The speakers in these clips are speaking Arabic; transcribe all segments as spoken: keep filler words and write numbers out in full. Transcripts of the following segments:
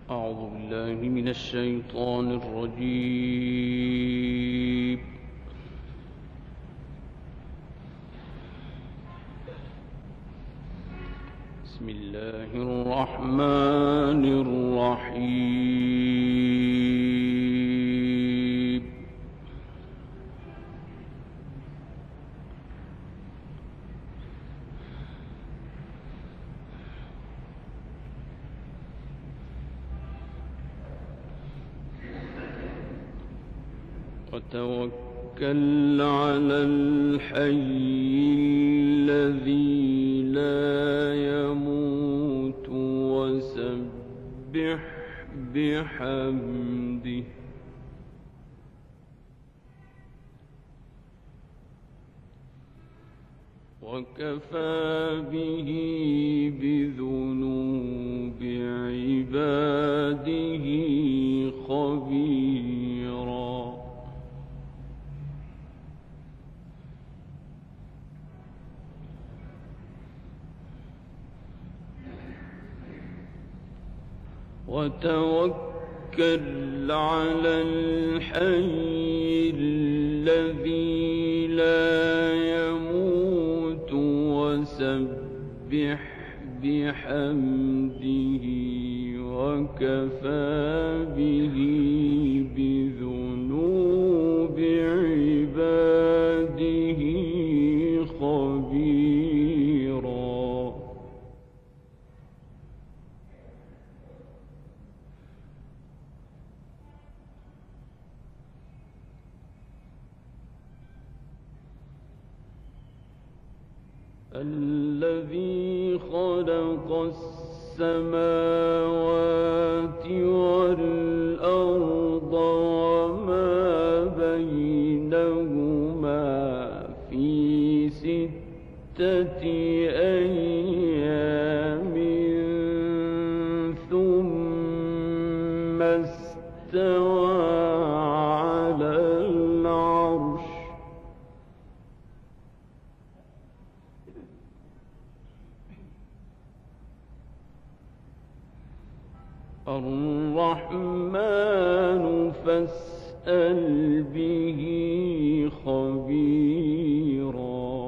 أعوذ بالله من الشيطان الرجيم. بسم الله الرحمن الرحيم. وتوكل على الحي الذي لا يموت وسبح بحمده وكفى به بذنوب عباده خبيرا. وتوكل على الحي الذي لا يموت وسبح بحمده وكفى به بذنوب عباده خبيرا. الذي خلق السماوات والأرض وما بينهما في ستة أيام ثم استوى على العرش. الرحمن فاسأل به خبيرا.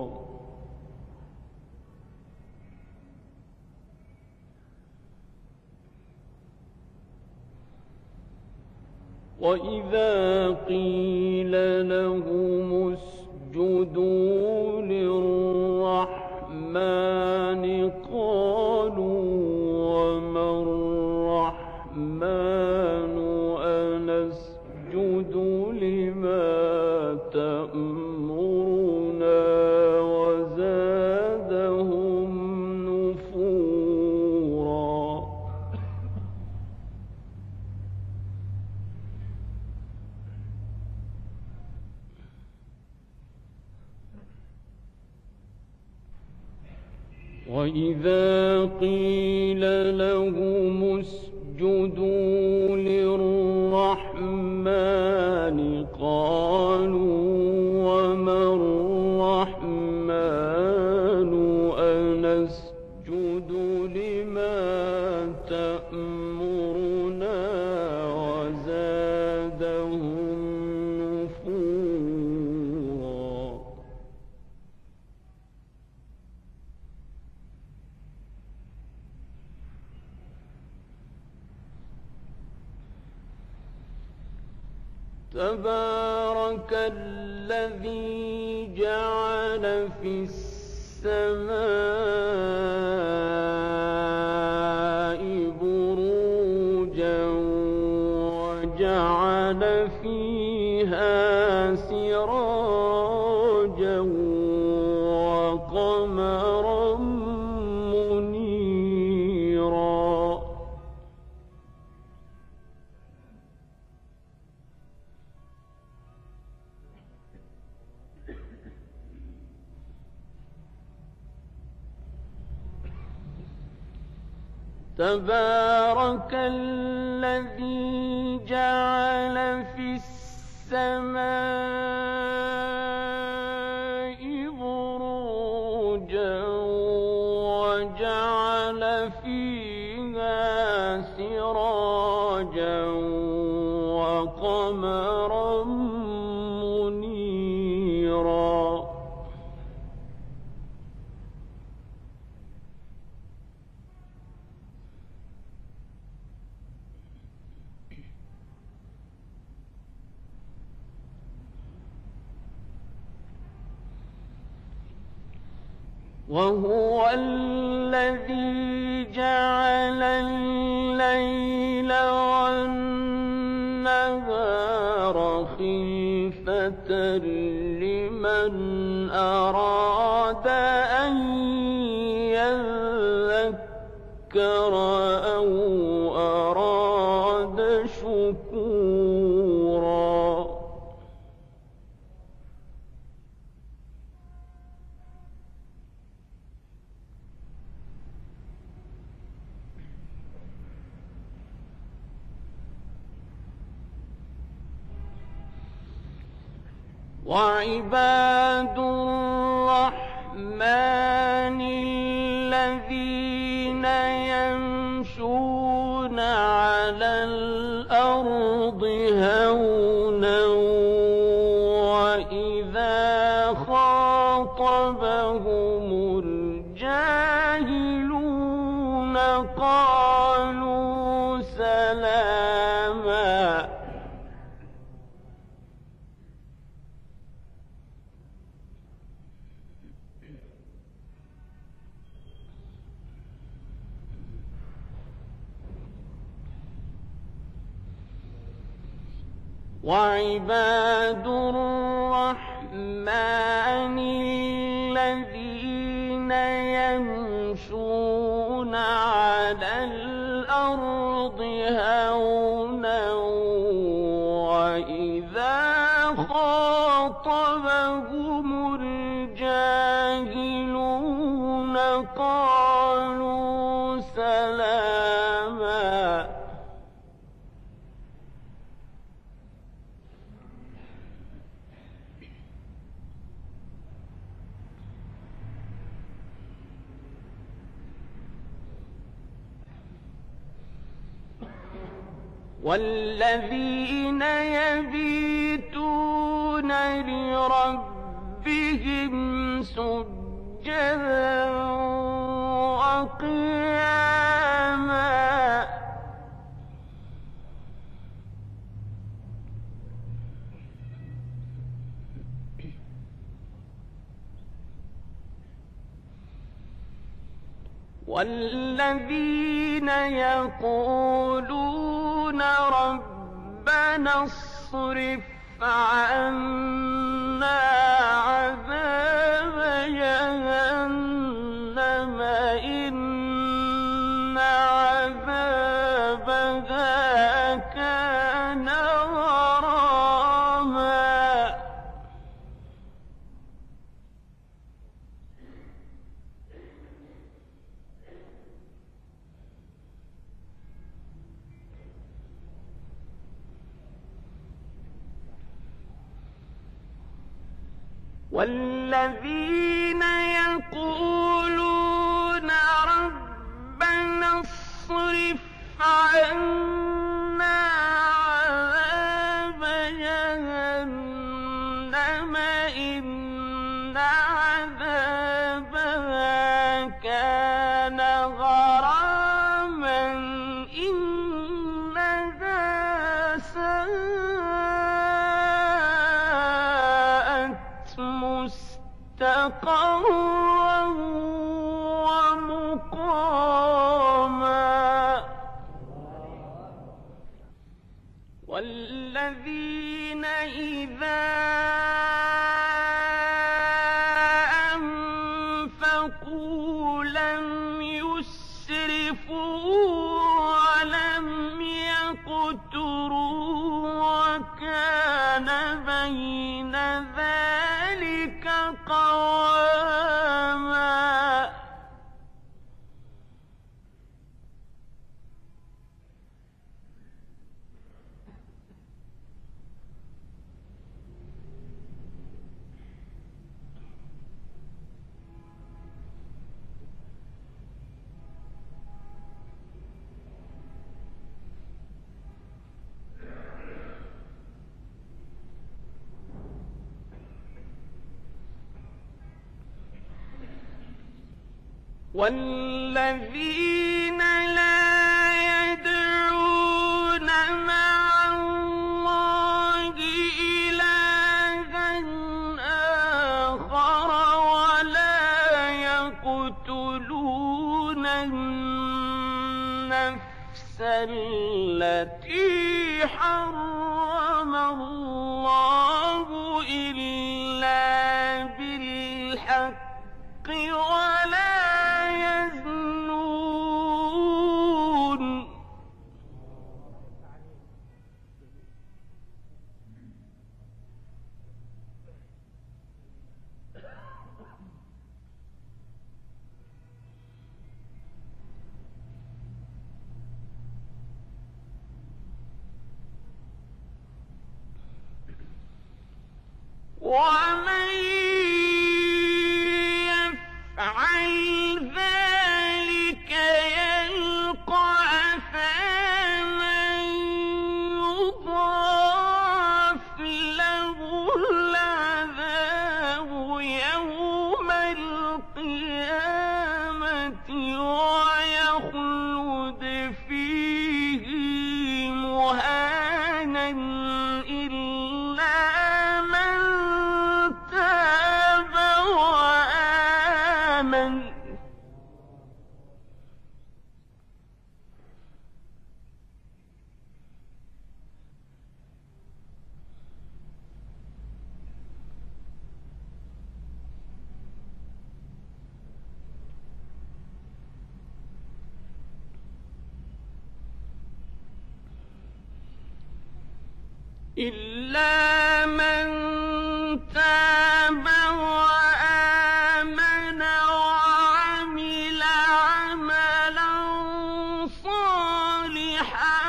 وإذا قيل لهم اسجدوا للرحمن قالوا وما الرحمن أنسجد لما تأمرنا وزادهم نفورا. وإذا قيل لهم اسجدوا للرحمن قالوا وما الرحمن أنسجد لما تأمرنا وزادهم نفورا. تبارك الذي جعل في السماء بروجا وجعل فيها سراجا وقمرا منيرا. تبارك الذي جعل في السماء بروجا وجعل فيها سراجا وهو الذي جعل الليل والنهار خلفة لمن أراد أن يذكر أو أراد شكورا وعباد الرحمن الذين يمشون على الأرض هونا وإذا خاطبهم الجاهلون قالوا سلاما وعباد الرحمن الذين يمشون على الأرض هونا وإذا خاطبهم الجاهلون قالوا سلاما والذين يبيتون لربهم سجدا وقياما والذين يقولون ربنا اصرف عنا عذاب جهنم إن عذابها كان غراما والذين يقولون ربنا اصرف عنا عذاب جهنم إن عذابها كان غراما إنها ساءت مستقرا ومقاما والذين إذا أنفقوا لم يسرفوا ولم يقتروا وكان بين ذلك قواما والذين لا يدعون مع الله إلها آخر ولا يقولون النفس التي حرم الله إلا بالحق ولا يزنون. ومن يفعل ذلك يلقى أثاما يضاعف له العذاب يوم القيامة ويخلد فيه مهانا إلا من تاب وآمن. إلا من تاب وآمن وعمل عملا صالحا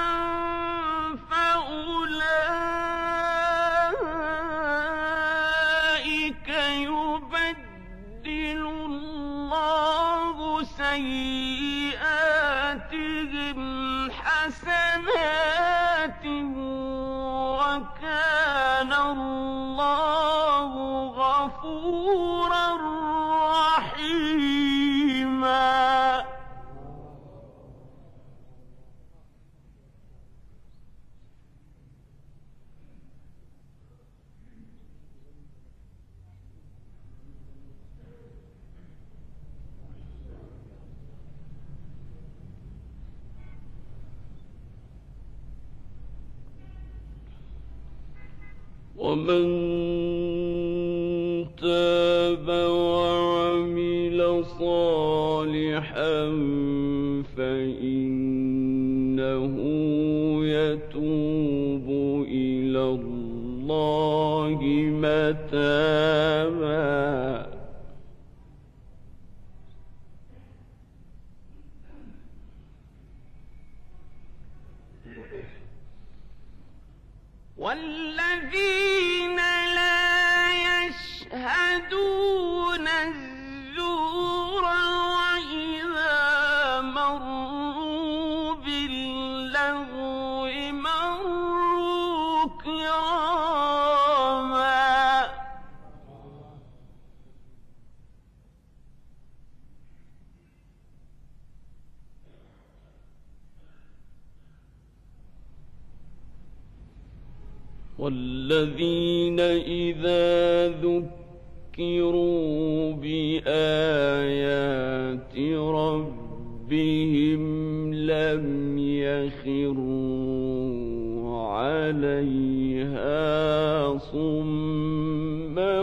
فأولئك يبدل الله سيئاتهم حسنات وكان الله غفورا رحيما. ومن تاب وعمل صالحا فإنه يتوب إلى الله متابا. والذين لا يشهدون الزور وإذا مروا باللغو مروا كراما. والذين إذا ذكروا بآيات ربهم لم يخروا عليها صما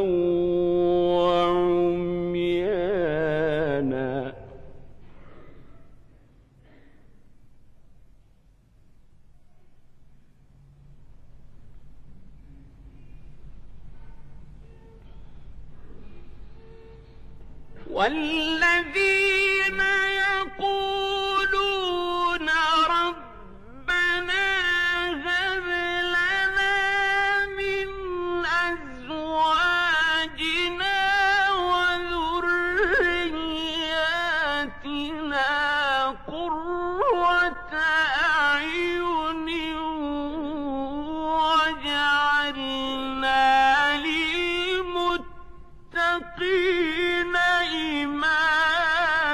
وعميانا. والذين يقولون ربنا هب لنا من أزواجنا وذرياتنا قرة أعين واجعلنا للمتقين إماما.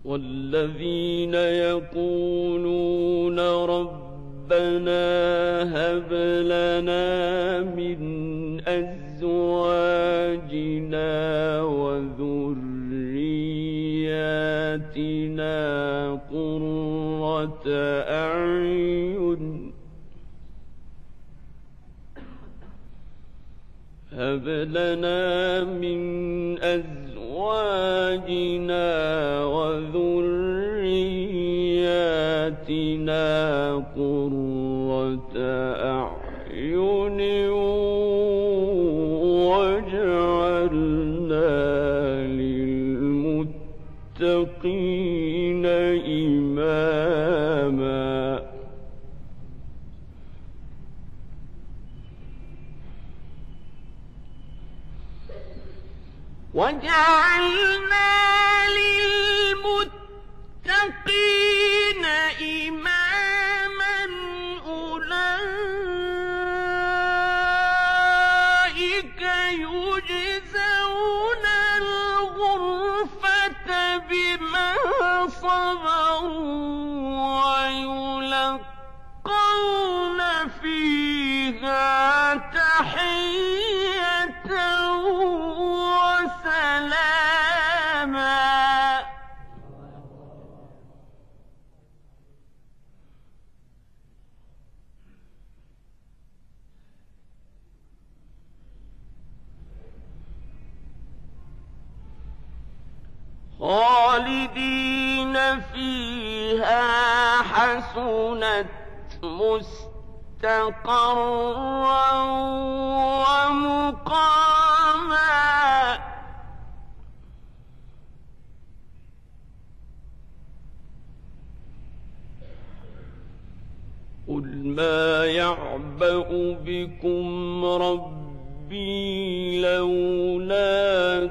والذين يقولون ربنا هب لنا من أزواجنا وذرياتنا قرة أعين هب لنا من أزواجنا وذرياتنا قرة أعين واجعلنا للمتقين إماما وجعلنا للمتقين إماما أولئك يجزون الغرفة بما صبروا ويلقون فيها تحية وسلاما خالدين فيها حسنت مستقرا ومقاما قل ما يعبأ بكم ربي لولا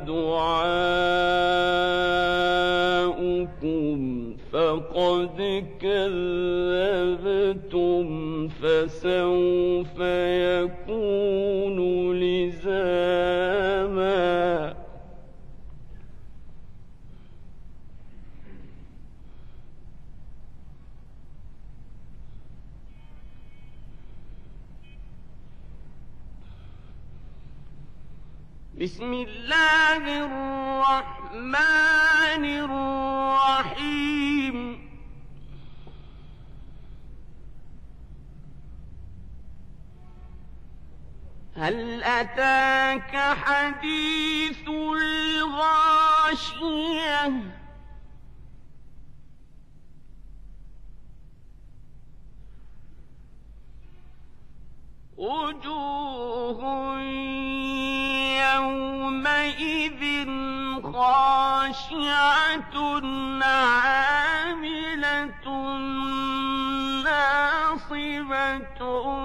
دعاؤكم فقد كذبتم فسوف يكون لزاما بسم الله الرحمن الرحيم هل أتاك حديث الغاشية وجوه يومئذ خاشعة عاملة ناصبة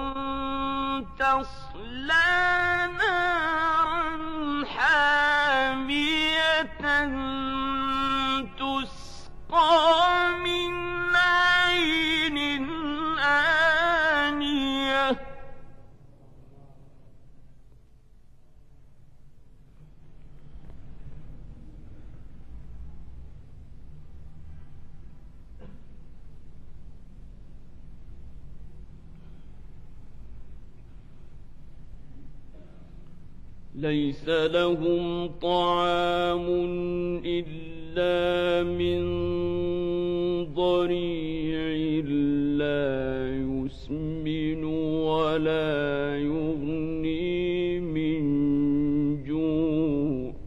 تصلى نارا حامية تسقى من عين آنية ليس لهم طعام إلا من ضريع لا يسمن ولا يغني من جوع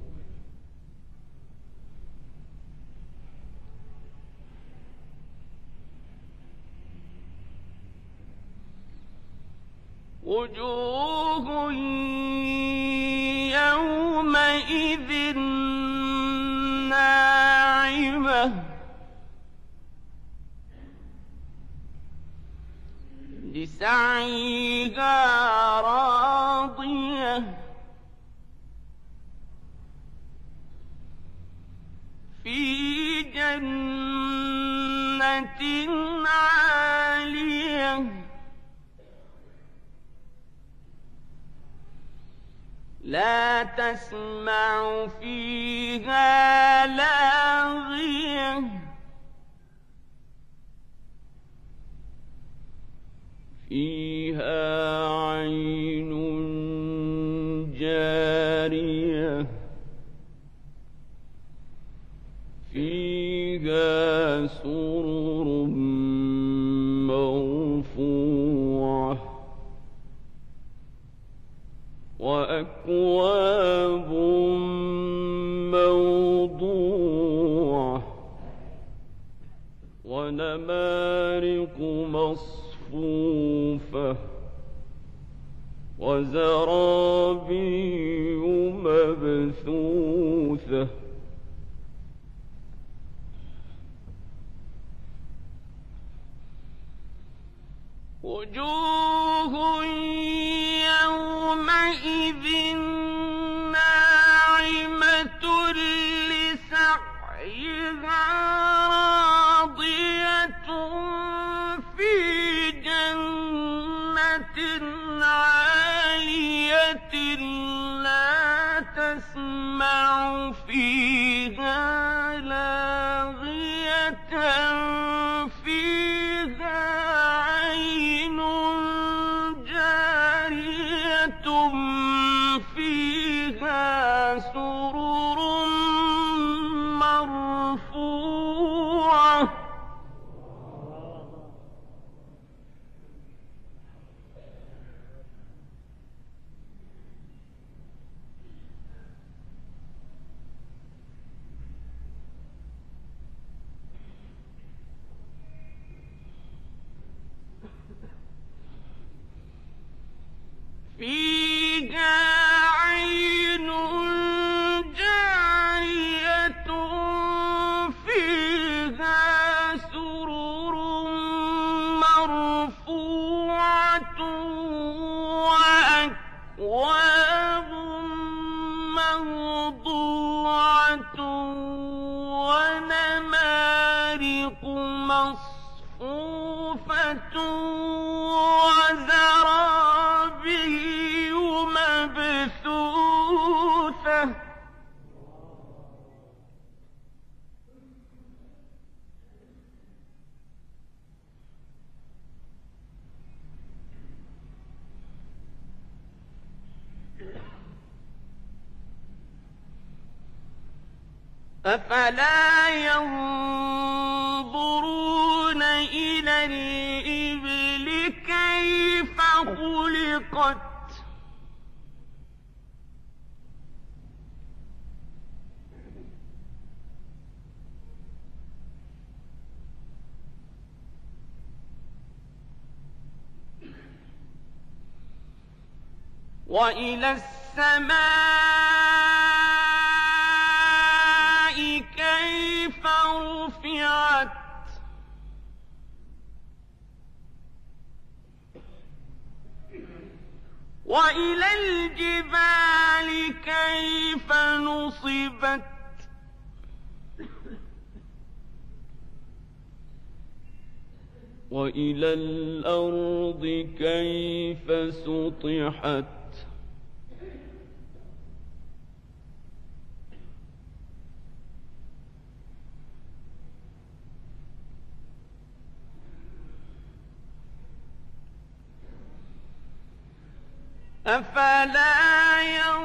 وجوه يومئذ ناعمة لسعيها راضية في جنة عالية لا تسمع فيها لاغية وأكواب موضوعة ونمارق مصفوفة وزرابي مبثوثة وجوه يومئذ ناعمة لسعيها راضية في جنة عالية لا تسمع فيها لاغية فيها عين جارية فيها سرر مرفوعة فيها عين جارية فيها سرر مرفوعة وأكواب موضوعة ونمارق مصفوفة وزرابي مبثوثة أفلا ينظرون إلى الإبل كيف خلقت وإلى السماء كيف رفعت وإلى الجبال كيف نصبت وإلى الأرض كيف سطحت أفلا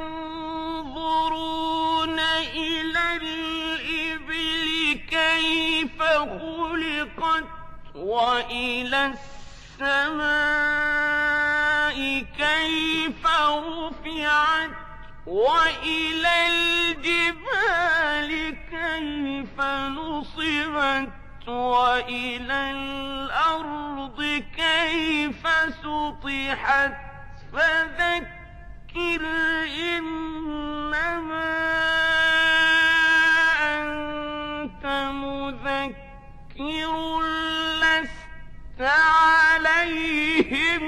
ينظرون إلى الإبل كيف خلقت وإلى السماء كيف رفعت وإلى الجبال كيف نصبت وإلى الأرض كيف سطحت فذكر إنما أنت مذكر لست عليهم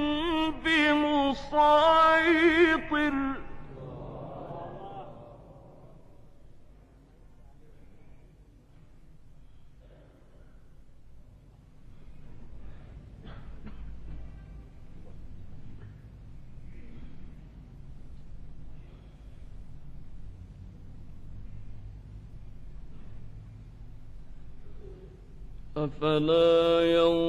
بمسيطر أفلا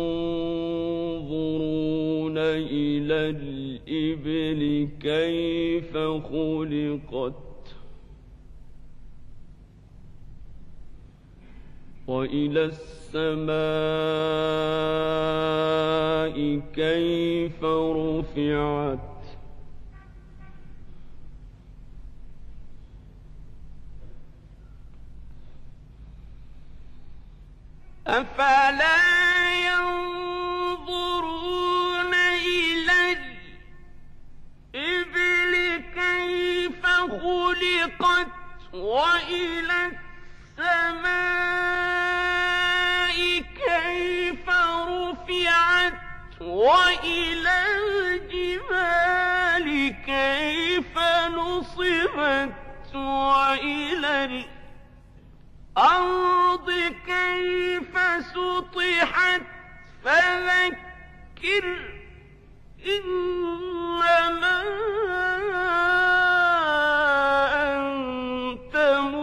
ينظرون إلى الإبل كيف خلقت وإلى السماء كيف رفعت أفلا ينظرون إلى الإبل كيف خلقت وإلى السماء كيف رفعت وإلى الجبال كيف نصبت وإلى الأرض كيف سطحت فذكر إنما أنت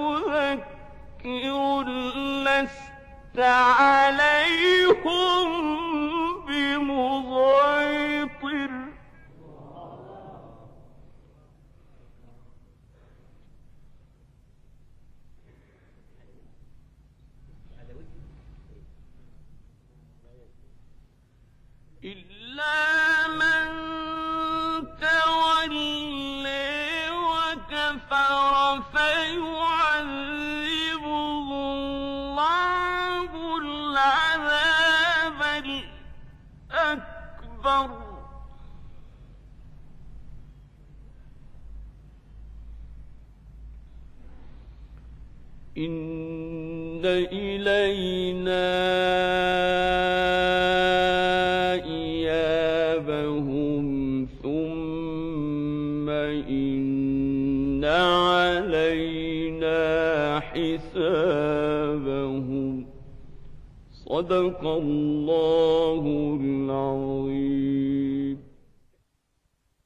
مذكر لست عليهم بمسيطر. إلا من تولي وكفر فيعذبه الله العذاب الأكبر إن إلينا إيابهم ثم إن علينا حسابهم. صدق الله العظيم.